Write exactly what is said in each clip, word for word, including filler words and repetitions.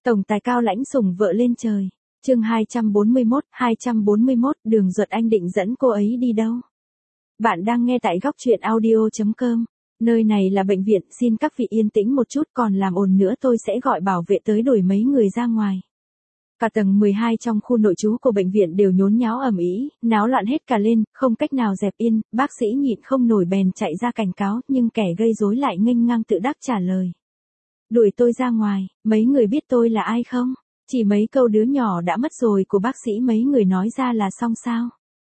Tổng tài cao lãnh sủng vợ lên trời. Chương hai trăm bốn mươi mốt, hai trăm bốn mươi mốt, Đường Duật Anh định dẫn cô ấy đi đâu? Bạn đang nghe tại góc truyện audio chấm com. Nơi này là bệnh viện, xin các vị yên tĩnh một chút, còn làm ồn nữa tôi sẽ gọi bảo vệ tới đuổi mấy người ra ngoài. Cả tầng mười hai trong khu nội trú của bệnh viện đều nhốn nháo ầm ĩ, náo loạn hết cả lên, không cách nào dẹp yên, bác sĩ nhịn không nổi bèn chạy ra cảnh cáo, nhưng kẻ gây rối lại nghênh ngang tự đắc trả lời. Đuổi tôi ra ngoài, mấy người biết tôi là ai không? Chỉ mấy câu đứa nhỏ đã mất rồi của bác sĩ mấy người nói ra là xong sao?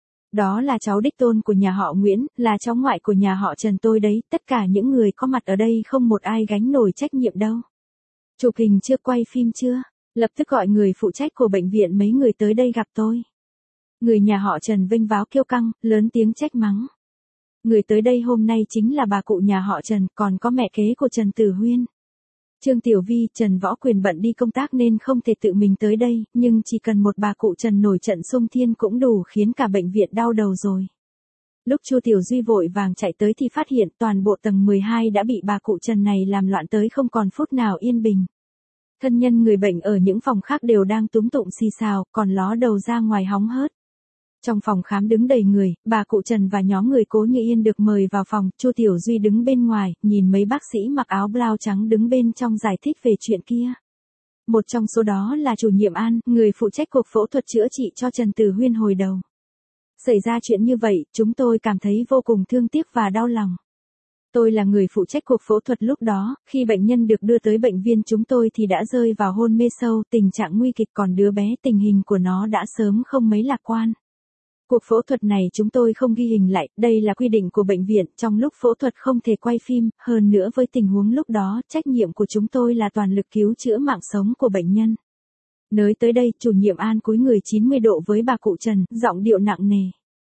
Đó là cháu đích tôn của nhà họ Nguyễn, là cháu ngoại của nhà họ Trần tôi đấy, tất cả những người có mặt ở đây không một ai gánh nổi trách nhiệm đâu. Chụp hình chưa, quay phim chưa? Lập tức gọi người phụ trách của bệnh viện mấy người tới đây gặp tôi. Người nhà họ Trần vênh váo kiêu căng, lớn tiếng trách mắng. Người tới đây hôm nay chính là bà cụ nhà họ Trần, còn có mẹ kế của Trần Tử Huyên. Trương Tiểu Vi, Trần Võ Quyền bận đi công tác nên không thể tự mình tới đây, nhưng chỉ cần một bà cụ Trần nổi trận xung thiên cũng đủ khiến cả bệnh viện đau đầu rồi. Lúc Chu Tiểu Duy vội vàng chạy tới thì phát hiện toàn bộ tầng mười hai đã bị bà cụ Trần này làm loạn tới không còn phút nào yên bình. Thân nhân người bệnh ở những phòng khác đều đang túm tụng xì xào, còn ló đầu ra ngoài hóng hớt. Trong phòng khám đứng đầy người, bà cụ Trần và nhóm người Cố Như Yên được mời vào phòng, Chu Tiểu Duy đứng bên ngoài, nhìn mấy bác sĩ mặc áo blau trắng đứng bên trong giải thích về chuyện kia. Một trong số đó là chủ nhiệm An, người phụ trách cuộc phẫu thuật chữa trị cho Trần Tử Huyên hồi đầu. Xảy ra chuyện như vậy, chúng tôi cảm thấy vô cùng thương tiếc và đau lòng. Tôi là người phụ trách cuộc phẫu thuật lúc đó, khi bệnh nhân được đưa tới bệnh viện chúng tôi thì đã rơi vào hôn mê sâu, tình trạng nguy kịch, còn đứa bé tình hình của nó đã sớm không mấy lạc quan. Cuộc phẫu thuật này chúng tôi không ghi hình lại, đây là quy định của bệnh viện, trong lúc phẫu thuật không thể quay phim, hơn nữa với tình huống lúc đó, trách nhiệm của chúng tôi là toàn lực cứu chữa mạng sống của bệnh nhân. Nói tới đây, chủ nhiệm An cúi người chín mươi độ với bà cụ Trần, giọng điệu nặng nề.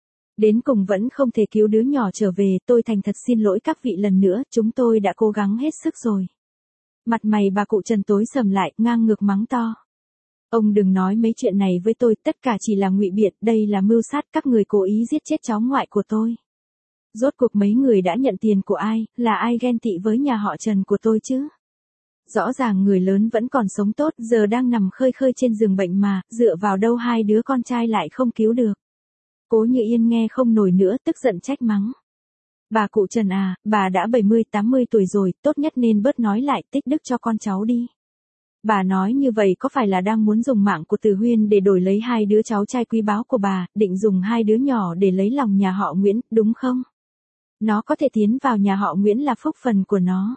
Đến cùng vẫn không thể cứu đứa nhỏ trở về, tôi thành thật xin lỗi các vị lần nữa, chúng tôi đã cố gắng hết sức rồi. Mặt mày bà cụ Trần tối sầm lại, ngang ngược mắng to. Ông đừng nói mấy chuyện này với tôi, tất cả chỉ là ngụy biện, đây là mưu sát, các người cố ý giết chết cháu ngoại của tôi. Rốt cuộc mấy người đã nhận tiền của ai, là ai ghen tị với nhà họ Trần của tôi chứ? Rõ ràng người lớn vẫn còn sống tốt, giờ đang nằm khơi khơi trên giường bệnh mà, dựa vào đâu hai đứa con trai lại không cứu được. Cố Như Yên nghe không nổi nữa, tức giận trách mắng. Bà cụ Trần à, bà đã bảy mươi tám mươi tuổi rồi, tốt nhất nên bớt nói lại, tích đức cho con cháu đi. Bà nói như vậy có phải là đang muốn dùng mạng của Tử Huyên để đổi lấy hai đứa cháu trai quý báu của bà, định dùng hai đứa nhỏ để lấy lòng nhà họ Nguyễn, đúng không? Nó có thể tiến vào nhà họ Nguyễn là phúc phần của nó.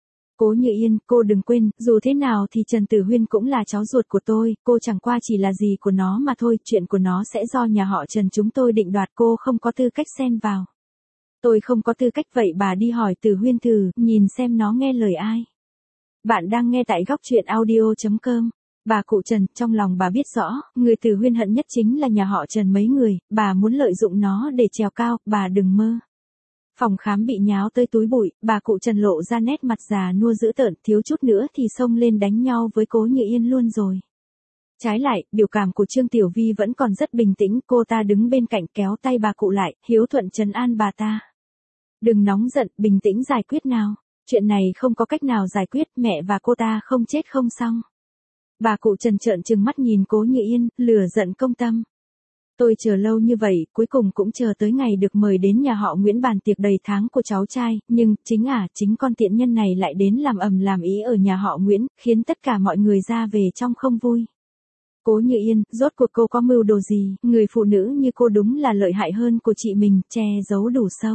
Cố Như Yên, cô đừng quên, dù thế nào thì Trần Tử Huyên cũng là cháu ruột của tôi, cô chẳng qua chỉ là dì của nó mà thôi, chuyện của nó sẽ do nhà họ Trần chúng tôi định đoạt, cô không có tư cách xen vào. Tôi không có tư cách, vậy bà đi hỏi Tử Huyên thử, nhìn xem nó nghe lời ai. Bạn đang nghe tại góc truyện audio chấm com. Bà cụ Trần, trong lòng bà biết rõ, người Tử Huyên hận nhất chính là nhà họ Trần mấy người, bà muốn lợi dụng nó để trèo cao, bà đừng mơ. Phòng khám bị nháo tới túi bụi, bà cụ Trần lộ ra nét mặt già nua dữ tợn, thiếu chút nữa thì xông lên đánh nhau với Cố Như Yên luôn rồi. Trái lại, biểu cảm của Trương Tiểu Vi vẫn còn rất bình tĩnh, cô ta đứng bên cạnh kéo tay bà cụ lại, hiếu thuận trấn an bà ta. Đừng nóng giận, bình tĩnh giải quyết nào. Chuyện này không có cách nào giải quyết, mẹ và cô ta không chết không xong. Bà cụ Trần trợn trừng mắt nhìn Cố Như Yên, lửa giận công tâm. Tôi chờ lâu như vậy, cuối cùng cũng chờ tới ngày được mời đến nhà họ Nguyễn bàn tiệc đầy tháng của cháu trai, nhưng, chính à, chính con tiện nhân này lại đến làm ầm làm ý ở nhà họ Nguyễn, khiến tất cả mọi người ra về trong không vui. Cố Như Yên, rốt cuộc cô có mưu đồ gì, người phụ nữ như cô đúng là lợi hại hơn của chị mình, che giấu đủ sâu.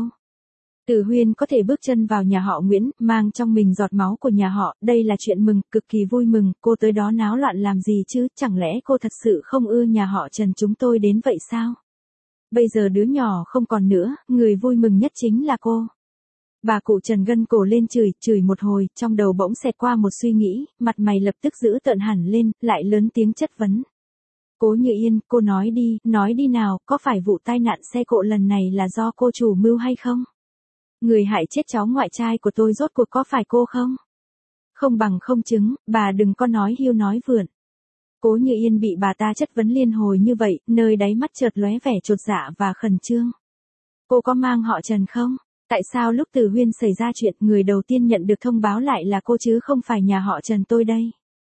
Tử Huyên có thể bước chân vào nhà họ Nguyễn, mang trong mình giọt máu của nhà họ, đây là chuyện mừng, cực kỳ vui mừng, cô tới đó náo loạn làm gì chứ, chẳng lẽ cô thật sự không ưa nhà họ Trần chúng tôi đến vậy sao? Bây giờ đứa nhỏ không còn nữa, người vui mừng nhất chính là cô. Bà cụ Trần gân cổ lên chửi, chửi một hồi, trong đầu bỗng xẹt qua một suy nghĩ, mặt mày lập tức giữ tợn hẳn lên, lại lớn tiếng chất vấn. Cố Như Yên, cô nói đi, nói đi nào, có phải vụ tai nạn xe cộ lần này là do cô chủ mưu hay không? Người hại chết cháu ngoại trai của tôi rốt cuộc có phải cô không? Không bằng không chứng, bà đừng có nói hiu nói vượn. Cố Như Yên bị bà ta chất vấn liên hồi như vậy, nơi đáy mắt chợt lóe vẻ chột dạ và khẩn trương. Cô có mang họ Trần không? Tại sao lúc Tử Huyên xảy ra chuyện, người đầu tiên nhận được thông báo lại là cô chứ không phải nhà họ Trần tôi đây?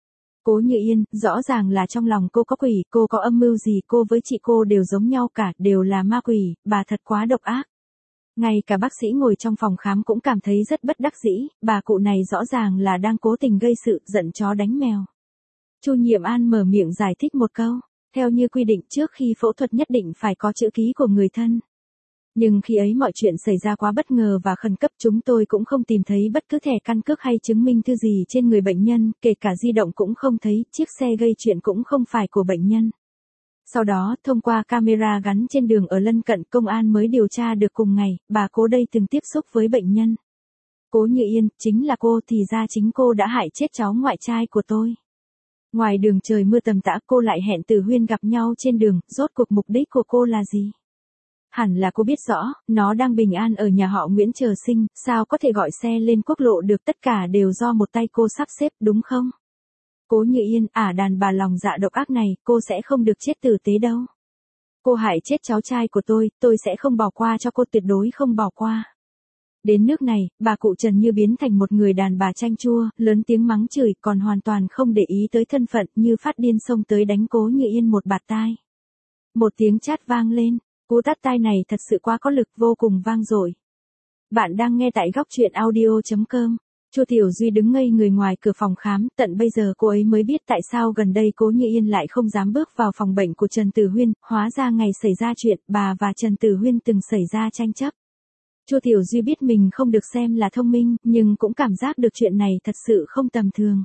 Cố Như Yên, rõ ràng là trong lòng cô có quỷ, cô có âm mưu gì, cô với chị cô đều giống nhau cả, đều là ma quỷ, bà thật quá độc ác. Ngay cả bác sĩ ngồi trong phòng khám cũng cảm thấy rất bất đắc dĩ, bà cụ này rõ ràng là đang cố tình gây sự, giận chó đánh mèo. Chu Nhiệm An mở miệng giải thích một câu, theo như quy định trước khi phẫu thuật nhất định phải có chữ ký của người thân. Nhưng khi ấy mọi chuyện xảy ra quá bất ngờ và khẩn cấp, chúng tôi cũng không tìm thấy bất cứ thẻ căn cước hay chứng minh thư gì trên người bệnh nhân, kể cả di động cũng không thấy, chiếc xe gây chuyện cũng không phải của bệnh nhân. Sau đó, thông qua camera gắn trên đường ở lân cận, công an mới điều tra được cùng ngày, bà Cố đây từng tiếp xúc với bệnh nhân. Cố Như Yên, chính là cô, thì ra chính cô đã hại chết cháu ngoại trai của tôi. Ngoài đường trời mưa tầm tã, cô lại hẹn Từ Huyên gặp nhau trên đường, rốt cuộc mục đích của cô là gì? Hẳn là cô biết rõ, nó đang bình an ở nhà họ Nguyễn chờ sinh, sao có thể gọi xe lên quốc lộ được, tất cả đều do một tay cô sắp xếp, đúng không? Cố Như Yên, ả đàn bà lòng dạ độc ác này, cô sẽ không được chết tử tế đâu. Cô hại chết cháu trai của tôi, tôi sẽ không bỏ qua cho cô, tuyệt đối không bỏ qua. Đến nước này, bà cụ Trần như biến thành một người đàn bà chanh chua, lớn tiếng mắng chửi, còn hoàn toàn không để ý tới thân phận, như phát điên xông tới đánh Cố Như Yên một bạt tai. Một tiếng chát vang lên, cú tát tai này thật sự quá có lực, vô cùng vang dội. Bạn đang nghe tại góc truyện audio chấm com. Chu Tiểu Duy đứng ngây người ngoài cửa phòng khám, tận bây giờ cô ấy mới biết tại sao gần đây Cố Như Yên lại không dám bước vào phòng bệnh của Trần Tử Huyên, hóa ra ngày xảy ra chuyện, bà và Trần Tử Huyên từng xảy ra tranh chấp. Chu Tiểu Duy biết mình không được xem là thông minh, nhưng cũng cảm giác được chuyện này thật sự không tầm thường.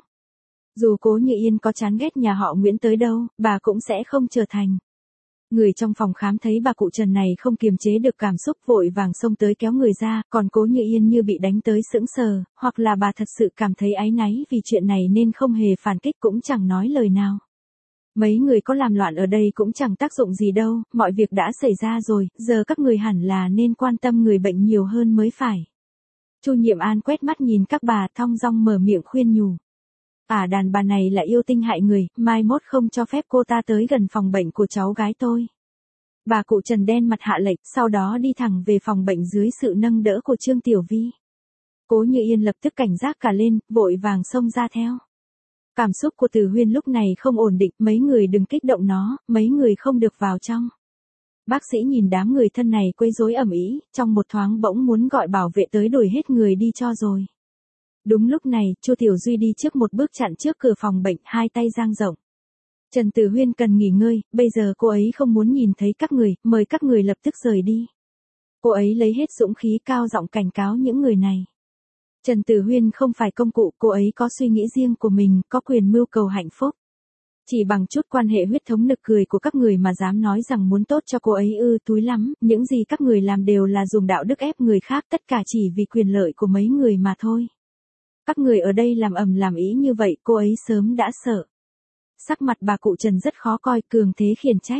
Dù Cố Như Yên có chán ghét nhà họ Nguyễn tới đâu, bà cũng sẽ không trở thành. Người trong phòng khám thấy bà cụ Trần này không kiềm chế được cảm xúc, vội vàng xông tới kéo người ra, còn Cố Như Yên như bị đánh tới sững sờ, hoặc là bà thật sự cảm thấy áy náy vì chuyện này nên không hề phản kích, cũng chẳng nói lời nào. Mấy người có làm loạn ở đây cũng chẳng tác dụng gì đâu, mọi việc đã xảy ra rồi, giờ các người hẳn là nên quan tâm người bệnh nhiều hơn mới phải. Chu Nhiệm An quét mắt nhìn các bà, thong dong mở miệng khuyên nhủ. À, đàn bà này là yêu tinh hại người, mai mốt không cho phép cô ta tới gần phòng bệnh của cháu gái tôi. Bà cụ Trần đen mặt hạ lệnh, sau đó đi thẳng về phòng bệnh dưới sự nâng đỡ của Trương Tiểu Vi. Cố Như Yên lập tức cảnh giác cả lên, vội vàng xông ra theo. Cảm xúc của Từ Huyên lúc này không ổn định, mấy người đừng kích động nó, mấy người không được vào trong. Bác sĩ nhìn đám người thân này quấy rối ầm ĩ, trong một thoáng bỗng muốn gọi bảo vệ tới đuổi hết người đi cho rồi. Đúng lúc này, Chu Tiểu Duy đi trước một bước chặn trước cửa phòng bệnh, hai tay dang rộng. Trần Tử Huyên cần nghỉ ngơi, bây giờ cô ấy không muốn nhìn thấy các người, mời các người lập tức rời đi. Cô ấy lấy hết dũng khí cao giọng cảnh cáo những người này. Trần Tử Huyên không phải công cụ, cô ấy có suy nghĩ riêng của mình, có quyền mưu cầu hạnh phúc. Chỉ bằng chút quan hệ huyết thống nực cười của các người mà dám nói rằng muốn tốt cho cô ấy ư, túi lắm, những gì các người làm đều là dùng đạo đức ép người khác, tất cả chỉ vì quyền lợi của mấy người mà thôi. Các người ở đây làm ầm làm ý như vậy, cô ấy sớm đã sợ. Sắc mặt bà cụ Trần rất khó coi, cường thế khiển trách.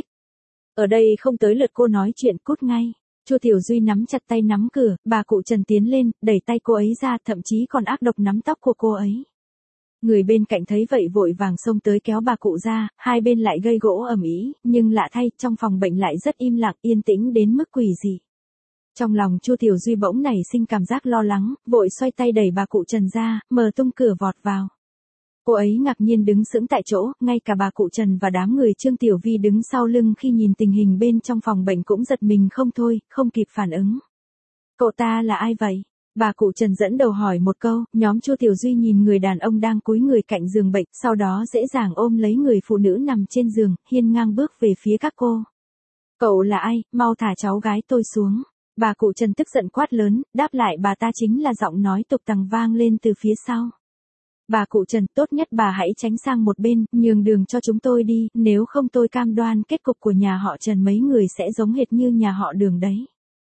Ở đây không tới lượt cô nói chuyện, cút ngay. Chu Tiểu Duy nắm chặt tay nắm cửa, bà cụ Trần tiến lên, đẩy tay cô ấy ra, thậm chí còn ác độc nắm tóc của cô ấy. Người bên cạnh thấy vậy vội vàng xông tới kéo bà cụ ra, hai bên lại gây gỗ ầm ĩ, nhưng lạ thay, trong phòng bệnh lại rất im lặng, yên tĩnh đến mức quỷ dị. Trong lòng Chu Tiểu Duy bỗng nảy sinh cảm giác lo lắng, vội xoay tay đẩy bà cụ Trần ra, mở tung cửa vọt vào. Cô ấy ngạc nhiên đứng sững tại chỗ, ngay cả bà cụ Trần và đám người Trương Tiểu Vi đứng sau lưng khi nhìn tình hình bên trong phòng bệnh cũng giật mình không thôi, không kịp phản ứng. Cậu ta là ai vậy? Bà cụ Trần dẫn đầu hỏi một câu, nhóm Chu Tiểu Duy nhìn người đàn ông đang cúi người cạnh giường bệnh, sau đó dễ dàng ôm lấy người phụ nữ nằm trên giường, hiên ngang bước về phía các cô. Cậu là ai, mau thả cháu gái tôi xuống. Bà cụ Trần tức giận quát lớn, đáp lại bà ta chính là giọng nói tục tằng vang lên từ phía sau. Bà cụ Trần, tốt nhất bà hãy tránh sang một bên, nhường đường cho chúng tôi đi, nếu không tôi cam đoan kết cục của nhà họ Trần mấy người sẽ giống hệt như nhà họ Đường đấy.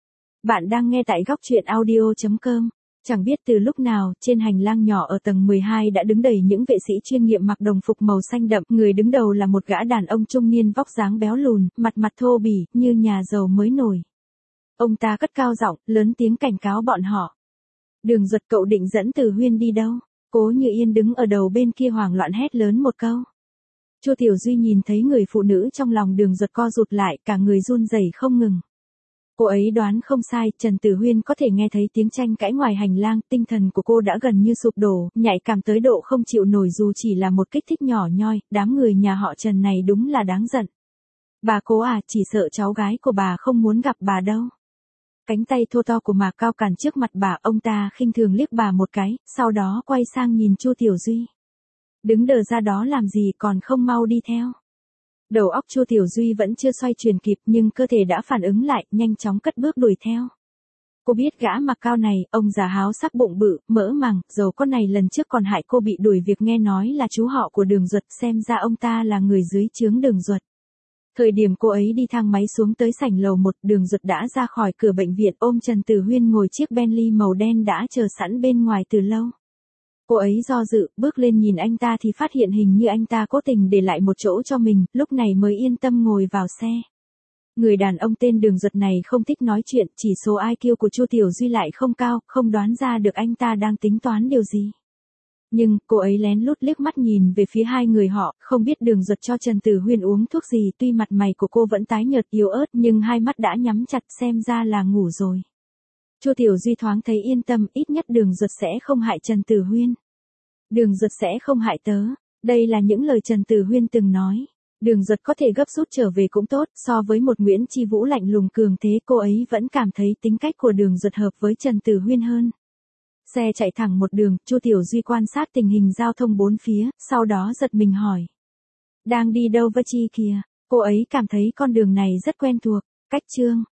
Bạn đang nghe tại góc truyện audio chấm com. Chẳng biết từ lúc nào, trên hành lang nhỏ ở tầng mười hai đã đứng đầy những vệ sĩ chuyên nghiệp mặc đồng phục màu xanh đậm, người đứng đầu là một gã đàn ông trung niên vóc dáng béo lùn, mặt mặt thô bỉ, như nhà giàu mới nổi. Ông ta cất cao giọng, lớn tiếng cảnh cáo bọn họ. Đường Duật, cậu định dẫn Từ Huyên đi đâu? Cố Như Yên đứng ở đầu bên kia hoảng loạn hét lớn một câu. Chu Tiểu Duy nhìn thấy người phụ nữ trong lòng Đường Duật co rụt lại, cả người run rẩy không ngừng. Cô ấy đoán không sai, Trần Tử Huyên có thể nghe thấy tiếng tranh cãi ngoài hành lang, tinh thần của cô đã gần như sụp đổ, nhạy cảm tới độ không chịu nổi dù chỉ là một kích thích nhỏ nhoi, đám người nhà họ Trần này đúng là đáng giận. Bà cố à, chỉ sợ cháu gái của bà không muốn gặp bà đâu. Cánh tay thô to của Mạc Cao cản trước mặt bà, ông ta khinh thường liếc bà một cái, sau đó quay sang nhìn Chu Tiểu Duy. Đứng đờ ra đó làm gì, còn không mau đi theo. Đầu óc Chu Tiểu Duy vẫn chưa xoay chuyển kịp nhưng cơ thể đã phản ứng lại, nhanh chóng cất bước đuổi theo. Cô biết gã Mạc Cao này, ông già háo sắc bụng bự, mỡ màng, dầu con này lần trước còn hại cô bị đuổi việc, nghe nói là chú họ của Đường Duật, xem ra ông ta là người dưới trướng Đường Duật. Thời điểm cô ấy đi thang máy xuống tới sảnh lầu một, Đường Duật đã ra khỏi cửa bệnh viện ôm Trần Tử Huyên ngồi chiếc Bentley màu đen đã chờ sẵn bên ngoài từ lâu. Cô ấy do dự, bước lên nhìn anh ta thì phát hiện hình như anh ta cố tình để lại một chỗ cho mình, lúc này mới yên tâm ngồi vào xe. Người đàn ông tên Đường Duật này không thích nói chuyện, chỉ số i kiu của Chu Tiểu Duy lại không cao, không đoán ra được anh ta đang tính toán điều gì. Nhưng, cô ấy lén lút liếc mắt nhìn về phía hai người họ, không biết Đường Duật cho Trần Tử Huyên uống thuốc gì, tuy mặt mày của cô vẫn tái nhợt yếu ớt nhưng hai mắt đã nhắm chặt, xem ra là ngủ rồi. Chu Tiểu Duy thoáng thấy yên tâm, ít nhất Đường Duật sẽ không hại Trần Tử Huyên. Đường Duật sẽ không hại tớ, đây là những lời Trần Tử Huyên từng nói. Đường Duật có thể gấp rút trở về cũng tốt, so với một Nguyễn Chi Vũ lạnh lùng cường thế, cô ấy vẫn cảm thấy tính cách của Đường Duật hợp với Trần Tử Huyên hơn. Xe chạy thẳng một đường, Chu Tiểu Duy quan sát tình hình giao thông bốn phía, sau đó giật mình hỏi. Đang đi đâu với Chi kìa? Cô ấy cảm thấy con đường này rất quen thuộc. Cách Trương